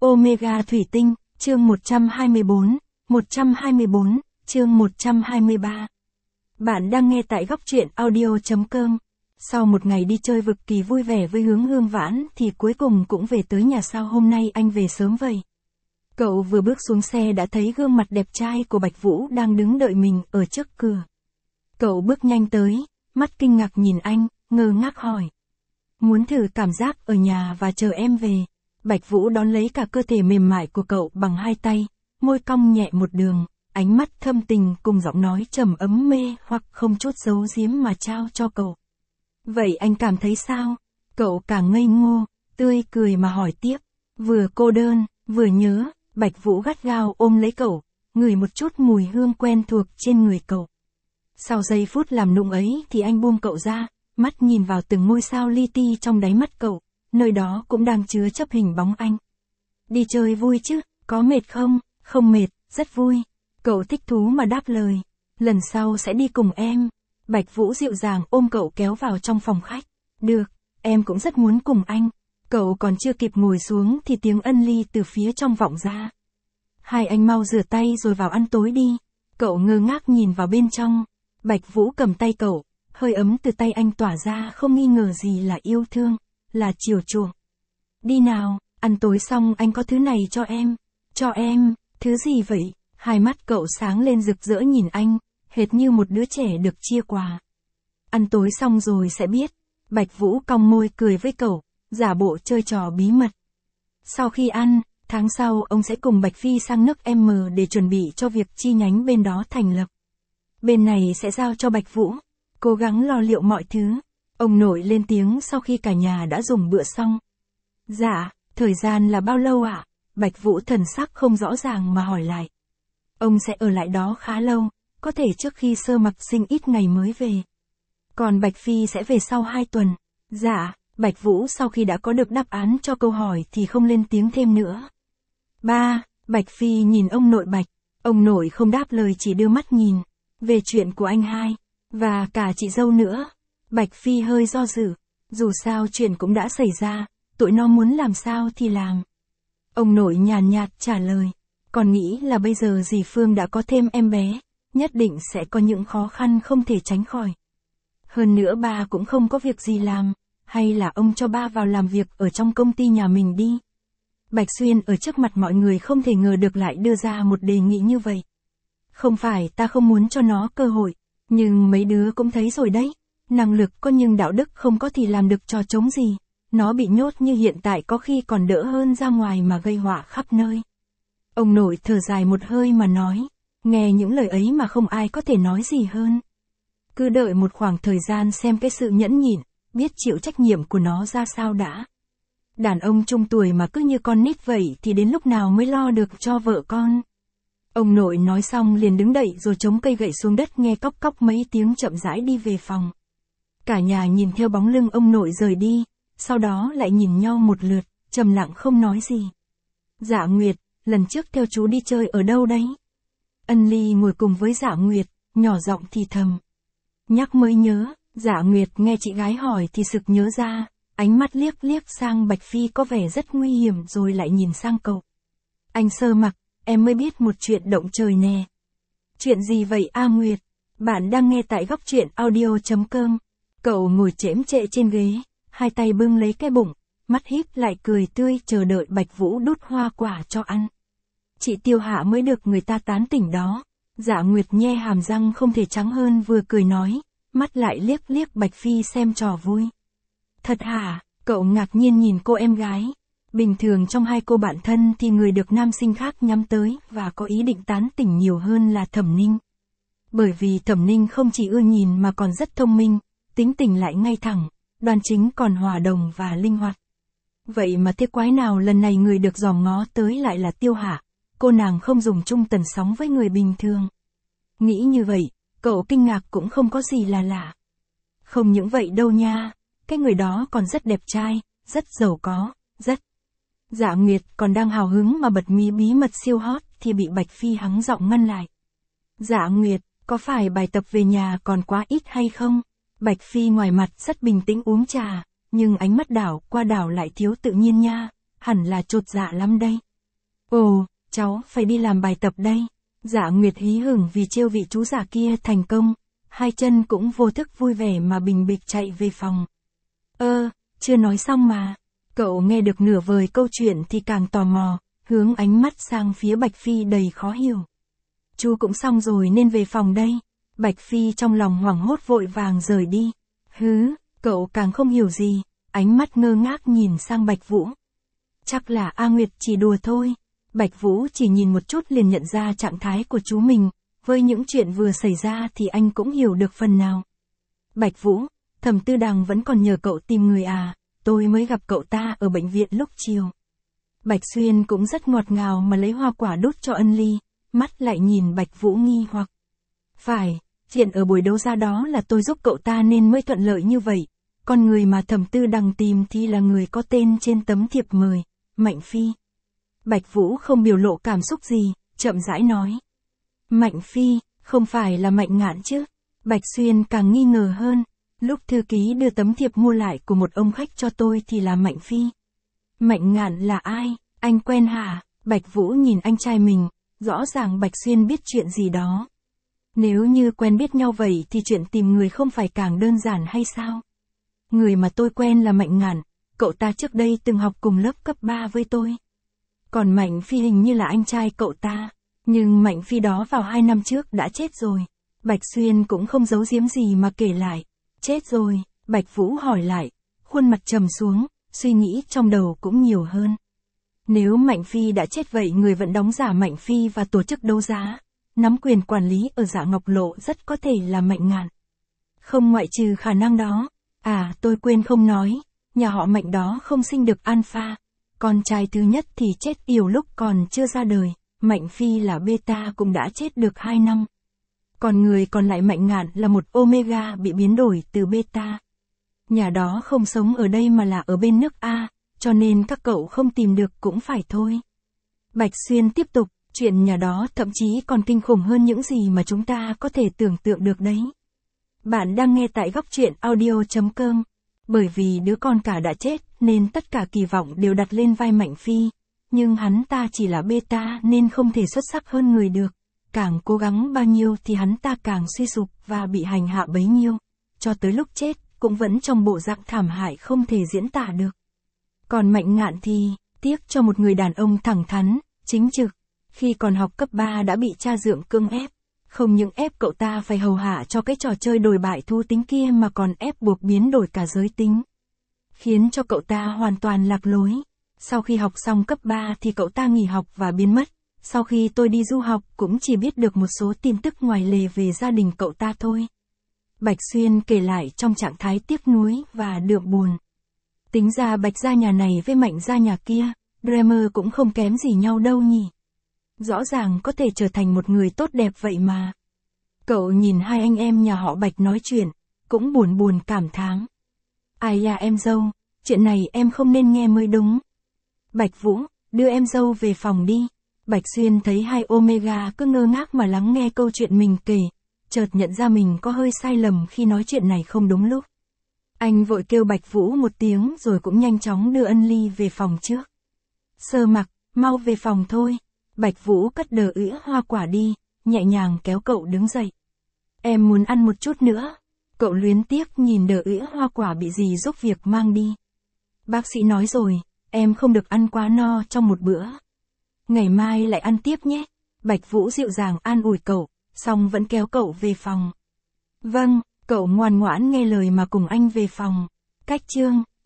Omega thủy tinh, chương 124, chương 123. Bạn đang nghe tại góc truyện audio.com. Sau một ngày đi chơi cực kỳ vui vẻ với Hướng Hương Vãn thì cuối cùng cũng về tới nhà. Sao hôm nay anh về sớm vậy? Cậu vừa bước xuống xe đã thấy gương mặt đẹp trai của Bạch Vũ đang đứng đợi mình ở trước cửa. Cậu bước nhanh tới, mắt kinh ngạc nhìn anh, ngơ ngác hỏi. Muốn thử cảm giác ở nhà và chờ em về. Bạch Vũ đón lấy cả cơ thể mềm mại của cậu bằng hai tay, môi cong nhẹ một đường, ánh mắt thâm tình cùng giọng nói trầm ấm mê hoặc không chút giấu giếm mà trao cho cậu. Vậy anh cảm thấy sao? Cậu càng ngây ngô, tươi cười mà hỏi tiếp. Vừa cô đơn, vừa nhớ, Bạch Vũ gắt gao ôm lấy cậu, ngửi một chút mùi hương quen thuộc trên người cậu. Sau giây phút làm nũng ấy thì anh buông cậu ra, mắt nhìn vào từng ngôi sao li ti trong đáy mắt cậu, nơi đó cũng đang chứa chấp hình bóng anh. Đi chơi vui chứ, có mệt không? Không mệt, rất vui. Cậu thích thú mà đáp lời. Lần sau sẽ đi cùng em. Bạch Vũ dịu dàng ôm cậu kéo vào trong phòng khách. Được, em cũng rất muốn cùng anh. Cậu còn chưa kịp ngồi xuống thì tiếng ân ly từ phía trong vọng ra. Hai anh mau rửa tay rồi vào ăn tối đi. Cậu ngơ ngác nhìn vào bên trong. Bạch Vũ cầm tay cậu, hơi ấm từ tay anh tỏa ra không nghi ngờ gì là yêu thương, là chiều chuộng. Đi nào, ăn tối xong anh có thứ này cho em. Cho em, thứ gì vậy? Hai mắt cậu sáng lên rực rỡ nhìn anh, hệt như một đứa trẻ được chia quà. Ăn tối xong rồi sẽ biết. Bạch Vũ cong môi cười với cậu, giả bộ chơi trò bí mật. Sau khi ăn, tháng sau ông sẽ cùng Bạch Phi sang nước M để chuẩn bị cho việc chi nhánh bên đó thành lập. Bên này sẽ giao cho Bạch Vũ, cố gắng lo liệu mọi thứ. Ông nội lên tiếng sau khi cả nhà đã dùng bữa xong. Dạ, thời gian là bao lâu ạ? Bạch Vũ thần sắc không rõ ràng mà hỏi lại. Ông sẽ ở lại đó khá lâu, có thể trước khi Sơ Mặc sinh ít ngày mới về. Còn Bạch Phi sẽ về sau 2 tuần. Dạ, Bạch Vũ sau khi đã có được đáp án cho câu hỏi thì không lên tiếng thêm nữa. Ba, Bạch Phi nhìn ông nội Bạch. Ông nội không đáp lời chỉ đưa mắt nhìn. Về chuyện của anh hai, và cả chị dâu nữa. Bạch Phi hơi do dự. Dù sao chuyện cũng đã xảy ra, tụi nó muốn làm sao thì làm. Ông nội nhàn nhạt trả lời. Còn nghĩ là bây giờ dì Phương đã có thêm em bé, nhất định sẽ có những khó khăn không thể tránh khỏi. Hơn nữa ba cũng không có việc gì làm, hay là ông cho ba vào làm việc ở trong công ty nhà mình đi. Bạch Xuyên ở trước mặt mọi người không thể ngờ được lại đưa ra một đề nghị như vậy. Không phải ta không muốn cho nó cơ hội, nhưng mấy đứa cũng thấy rồi đấy. Năng lực có nhưng đạo đức không có thì làm được trò trống gì. Nó bị nhốt như hiện tại có khi còn đỡ hơn ra ngoài mà gây họa khắp nơi. Ông nội thở dài một hơi mà nói. Nghe những lời ấy mà không ai có thể nói gì hơn. Cứ đợi một khoảng thời gian xem cái sự nhẫn nhịn, biết chịu trách nhiệm của nó ra sao đã. Đàn ông trung tuổi mà cứ như con nít vậy thì đến lúc nào mới lo được cho vợ con. Ông nội nói xong liền đứng dậy rồi chống cây gậy xuống đất nghe cóc cóc mấy tiếng chậm rãi đi về phòng. Cả nhà nhìn theo bóng lưng ông nội rời đi, sau đó lại nhìn nhau một lượt, trầm lặng không nói gì. Dạ Nguyệt, lần trước theo chú đi chơi ở đâu đấy? Ân Ly ngồi cùng với Dạ Nguyệt, nhỏ giọng thì thầm. Nhắc mới nhớ, Dạ Nguyệt nghe chị gái hỏi thì sực nhớ ra, ánh mắt liếc liếc sang Bạch Phi có vẻ rất nguy hiểm rồi lại nhìn sang cậu. Anh Sơ Mặc, em mới biết một chuyện động trời nè. Chuyện gì vậy A Nguyệt? Bạn đang nghe tại góc truyện audio.com. Cậu ngồi chễm chệ trên ghế, hai tay bưng lấy cái bụng, mắt híp lại cười tươi chờ đợi Bạch Vũ đút hoa quả cho ăn. Chị Tiêu Hạ mới được người ta tán tỉnh đó. Dạ Nguyệt nhe hàm răng không thể trắng hơn vừa cười nói, mắt lại liếc liếc Bạch Phi xem trò vui. Thật hả? Cậu ngạc nhiên nhìn cô em gái. Bình thường trong hai cô bạn thân thì người được nam sinh khác nhắm tới và có ý định tán tỉnh nhiều hơn là Thẩm Ninh. Bởi vì Thẩm Ninh không chỉ ưa nhìn mà còn rất thông minh, tính tình lại ngay thẳng, đoan chính còn hòa đồng và linh hoạt. Vậy mà thế quái nào lần này người được dòm ngó tới lại là Tiêu Hạ, cô nàng không dùng chung tần sóng với người bình thường. Nghĩ như vậy, cậu kinh ngạc cũng không có gì là lạ. Không những vậy đâu nha, cái người đó còn rất đẹp trai, rất giàu có, rất... Dạ Nguyệt còn đang hào hứng mà bật mí bí mật siêu hot thì bị Bạch Phi hắng giọng ngăn lại. Dạ Nguyệt, có phải bài tập về nhà còn quá ít hay không? Bạch Phi ngoài mặt rất bình tĩnh uống trà, nhưng ánh mắt đảo qua đảo lại thiếu tự nhiên nha, hẳn là chột dạ lắm đây. Ồ, cháu phải đi làm bài tập đây. Dạ Nguyệt hí hửng vì trêu vị chú giả kia thành công, hai chân cũng vô thức vui vẻ mà bình bịch chạy về phòng. Chưa nói xong mà. Cậu nghe được nửa vời câu chuyện thì càng tò mò, hướng ánh mắt sang phía Bạch Phi đầy khó hiểu. Chú cũng xong rồi nên về phòng đây. Bạch Phi trong lòng hoảng hốt vội vàng rời đi. Cậu càng không hiểu gì, ánh mắt ngơ ngác nhìn sang Bạch Vũ. Chắc là A Nguyệt chỉ đùa thôi. Bạch Vũ chỉ nhìn một chút liền nhận ra trạng thái của chú mình, với những chuyện vừa xảy ra thì anh cũng hiểu được phần nào. Bạch Vũ, Thẩm Tư Đằng vẫn còn nhờ cậu tìm người à, tôi mới gặp cậu ta ở bệnh viện lúc chiều. Bạch Xuyên cũng rất ngọt ngào mà lấy hoa quả đút cho Ân Ly, mắt lại nhìn Bạch Vũ nghi hoặc. Phải, chuyện ở buổi đấu giá đó là tôi giúp cậu ta nên mới thuận lợi như vậy, còn người mà Thẩm Tư Đằng tìm thì là người có tên trên tấm thiệp mời, Mạnh Phi. Bạch Vũ không biểu lộ cảm xúc gì, chậm rãi nói. Mạnh Phi, không phải là Mạnh Ngạn chứ? Bạch Xuyên càng nghi ngờ hơn, lúc thư ký đưa tấm thiệp mua lại của một ông khách cho tôi thì là Mạnh Phi. Mạnh Ngạn là ai, anh quen hả? Bạch Vũ nhìn anh trai mình, rõ ràng Bạch Xuyên biết chuyện gì đó. Nếu như quen biết nhau vậy thì chuyện tìm người không phải càng đơn giản hay sao? Người mà tôi quen là Mạnh Ngạn, cậu ta trước đây từng học cùng lớp cấp 3 với tôi. Còn Mạnh Phi hình như là anh trai cậu ta, nhưng Mạnh Phi đó vào 2 năm trước đã chết rồi. Bạch Xuyên cũng không giấu giếm gì mà kể lại. Chết rồi, Bạch Vũ hỏi lại, khuôn mặt trầm xuống, suy nghĩ trong đầu cũng nhiều hơn. Nếu Mạnh Phi đã chết vậy người vẫn đóng giả Mạnh Phi và tổ chức đấu giá, nắm quyền quản lý ở Dạ Ngọc Lộ rất có thể là Mạnh Ngạn. Không ngoại trừ khả năng đó. À, tôi quên không nói, nhà họ Mạnh đó không sinh được Alpha. Con trai thứ nhất thì chết yểu lúc còn chưa ra đời, Mạnh Phi là Beta cũng đã chết được 2 năm. Còn người còn lại Mạnh Ngạn là một Omega bị biến đổi từ Beta. Nhà đó không sống ở đây mà là ở bên nước A, cho nên các cậu không tìm được cũng phải thôi. Bạch Xuyên tiếp tục, chuyện nhà đó thậm chí còn kinh khủng hơn những gì mà chúng ta có thể tưởng tượng được đấy. Bạn đang nghe tại góc truyện audio.com. Bởi vì đứa con cả đã chết nên tất cả kỳ vọng đều đặt lên vai Mạnh Phi, nhưng hắn ta chỉ là Beta nên không thể xuất sắc hơn người được. Càng cố gắng bao nhiêu thì hắn ta càng suy sụp và bị hành hạ bấy nhiêu, cho tới lúc chết cũng vẫn trong bộ dạng thảm hại không thể diễn tả được. Còn Mạnh Ngạn thì, tiếc cho một người đàn ông thẳng thắn, chính trực, khi còn học cấp 3 đã bị cha dượng cưỡng ép. Không những ép cậu ta phải hầu hạ cho cái trò chơi đồi bại thú tính kia mà còn ép buộc biến đổi cả giới tính. Khiến cho cậu ta hoàn toàn lạc lối. Sau khi học xong cấp 3 thì cậu ta nghỉ học và biến mất. Sau khi tôi đi du học cũng chỉ biết được một số tin tức ngoài lề về gia đình cậu ta thôi. Bạch Xuyên kể lại trong trạng thái tiếc nuối và đượm buồn. Tính ra Bạch gia nhà này với Mạnh gia nhà kia, Dreamer cũng không kém gì nhau đâu nhỉ. Rõ ràng có thể trở thành một người tốt đẹp vậy mà. Cậu nhìn hai anh em nhà họ Bạch nói chuyện, cũng buồn buồn cảm thán. Ai da em dâu, chuyện này em không nên nghe mới đúng. Bạch Vũ, đưa em dâu về phòng đi. Bạch Xuyên thấy hai Omega cứ ngơ ngác mà lắng nghe câu chuyện mình kể, chợt nhận ra mình có hơi sai lầm khi nói chuyện này không đúng lúc. Anh vội kêu Bạch Vũ một tiếng rồi cũng nhanh chóng đưa Ân Ly về phòng trước. Sơ Mặc, mau về phòng thôi. Bạch Vũ cất đờ ỉa hoa quả đi, nhẹ nhàng kéo cậu đứng dậy. Em muốn ăn một chút nữa. Cậu luyến tiếc nhìn đờ ỉa hoa quả bị dì giúp việc mang đi. Bác sĩ nói rồi, em không được ăn quá no trong một bữa. Ngày mai lại ăn tiếp nhé. Bạch Vũ dịu dàng an ủi cậu, xong vẫn kéo cậu về phòng. Vâng, cậu ngoan ngoãn nghe lời mà cùng anh về phòng. Cách chương